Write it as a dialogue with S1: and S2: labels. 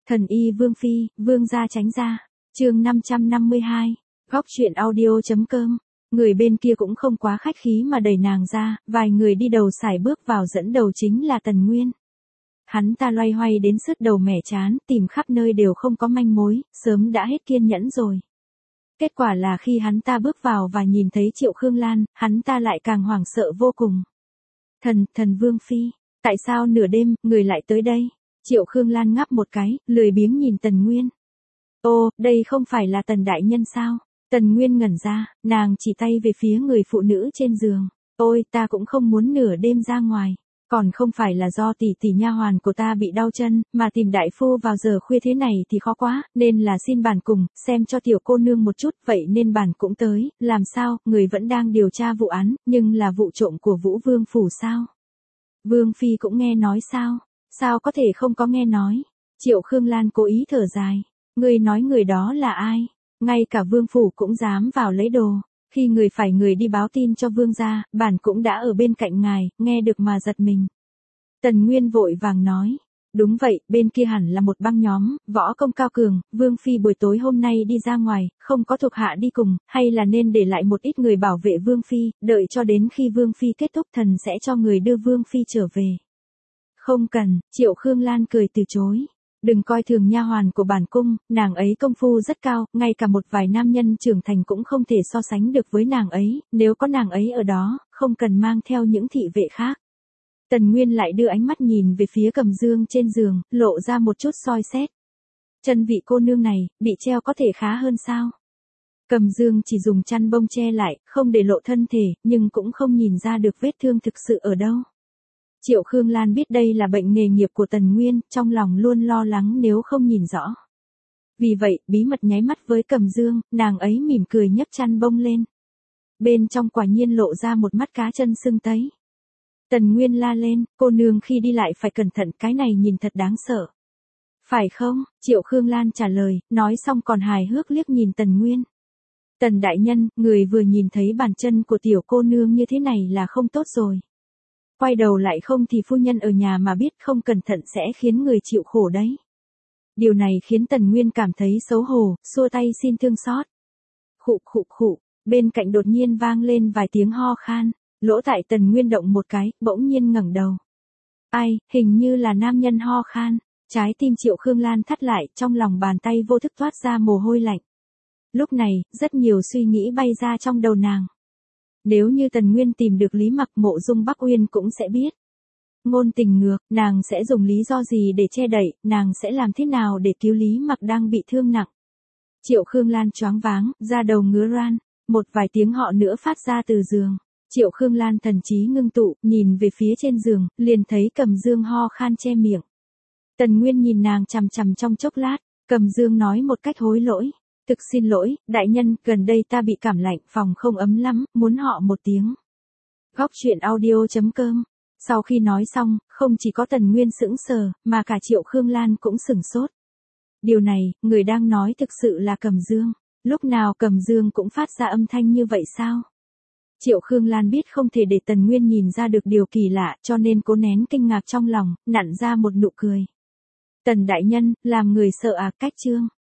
S1: Thần y Vương Phi, Vương gia tránh ra. Chương 552. Góc truyện audio.com. Người bên kia cũng không quá khách khí mà đẩy nàng ra, vài người đi đầu sải bước vào, dẫn đầu chính là Tần Nguyên. Hắn ta loay hoay đến sứt đầu mẻ chán, tìm khắp nơi đều không có manh mối, sớm đã hết kiên nhẫn rồi. Kết quả là khi hắn ta bước vào và nhìn thấy Triệu Khương Lan, hắn ta lại càng hoảng sợ vô cùng. Thần Vương Phi, tại sao nửa đêm, người lại tới đây? Triệu Khương Lan ngáp một cái, lười biếng nhìn Tần Nguyên. Ô, đây không phải là Tần đại nhân sao? Tần Nguyên ngẩn ra, nàng chỉ tay về phía người phụ nữ trên giường. Ôi, ta cũng không muốn nửa đêm ra ngoài. Còn không phải là do tỷ nha hoàn của ta bị đau chân, mà tìm đại phu vào giờ khuya thế này thì khó quá, nên là xin bản cùng, xem cho tiểu cô nương một chút, vậy nên bản cũng tới, làm sao, người vẫn đang điều tra vụ án, nhưng là vụ trộm của Vũ Vương phủ sao? Vương Phi cũng nghe nói sao? Sao có thể không có nghe nói? Triệu Khương Lan cố ý thở dài. Người nói người đó là ai? Ngay cả Vương phủ cũng dám vào lấy đồ. Khi người đi báo tin cho Vương gia, bản cũng đã ở bên cạnh ngài, nghe được mà giật mình. Tần Nguyên vội vàng nói. Đúng vậy, bên kia hẳn là một băng nhóm, võ công cao cường, Vương Phi buổi tối hôm nay đi ra ngoài, không có thuộc hạ đi cùng, hay là nên để lại một ít người bảo vệ Vương Phi, đợi cho đến khi Vương Phi kết thúc thần sẽ cho người đưa Vương Phi trở về. Không cần, Triệu Khương Lan cười từ chối. Đừng coi thường nha hoàn của bản cung, nàng ấy công phu rất cao, ngay cả một vài nam nhân trưởng thành cũng không thể so sánh được với nàng ấy, nếu có nàng ấy ở đó, không cần mang theo những thị vệ khác. Tần Nguyên lại đưa ánh mắt nhìn về phía Cầm Dương trên giường, lộ ra một chút soi xét. Chân vị cô nương này, bị treo có thể khá hơn sao? Cầm Dương chỉ dùng chăn bông che lại, không để lộ thân thể, nhưng cũng không nhìn ra được vết thương thực sự ở đâu. Triệu Khương Lan biết đây là bệnh nghề nghiệp của Tần Nguyên, trong lòng luôn lo lắng nếu không nhìn rõ. Vì vậy, bí mật nháy mắt với Cầm Dương, nàng ấy mỉm cười nhấc chăn bông lên. Bên trong quả nhiên lộ ra một mắt cá chân sưng tấy. Tần Nguyên la lên, cô nương khi đi lại phải cẩn thận, cái này nhìn thật đáng sợ. Phải không? Triệu Khương Lan trả lời, nói xong còn hài hước liếc nhìn Tần Nguyên. Tần đại nhân, người vừa nhìn thấy bàn chân của tiểu cô nương như thế này là không tốt rồi. Quay đầu lại không thì phu nhân ở nhà mà biết không cẩn thận sẽ khiến người chịu khổ đấy. Điều này khiến Tần Nguyên cảm thấy xấu hổ, xua tay xin thương xót. Khụ, bên cạnh đột nhiên vang lên vài tiếng ho khan, lỗ tai Tần Nguyên động một cái, bỗng nhiên ngẩng đầu. Ai, hình như là nam nhân ho khan, trái tim Triệu Khương Lan thắt lại, trong lòng bàn tay vô thức toát ra mồ hôi lạnh. Lúc này, rất nhiều suy nghĩ bay ra trong đầu nàng. Nếu như Tần Nguyên tìm được Lý Mặc, Mộ Dung Bắc Uyên cũng sẽ biết. Ngôn tình ngược, nàng sẽ dùng lý do gì để che đậy, nàng sẽ làm thế nào để cứu Lý Mặc đang bị thương nặng. Triệu Khương Lan choáng váng, da đầu ngứa ran, một vài tiếng họ nữa phát ra từ giường. Triệu Khương Lan thần trí ngưng tụ, nhìn về phía trên giường, liền thấy Cầm Dương ho khan che miệng. Tần Nguyên nhìn nàng chằm chằm trong chốc lát, Cầm Dương nói một cách hối lỗi. Thực xin lỗi, đại nhân, gần đây ta bị cảm lạnh, phòng không ấm lắm, muốn họ một tiếng. Góc truyện audio.com. Sau khi nói xong, không chỉ có Tần Nguyên sững sờ, mà cả Triệu Khương Lan cũng sửng sốt. Điều này, người đang nói thực sự là Cầm Dương. Lúc nào Cầm Dương cũng phát ra âm thanh như vậy sao? Triệu Khương Lan biết không thể để Tần Nguyên nhìn ra được điều kỳ lạ, cho nên cố nén kinh ngạc trong lòng, nặn ra một nụ cười. Tần đại nhân, làm người sợ à, cách chương.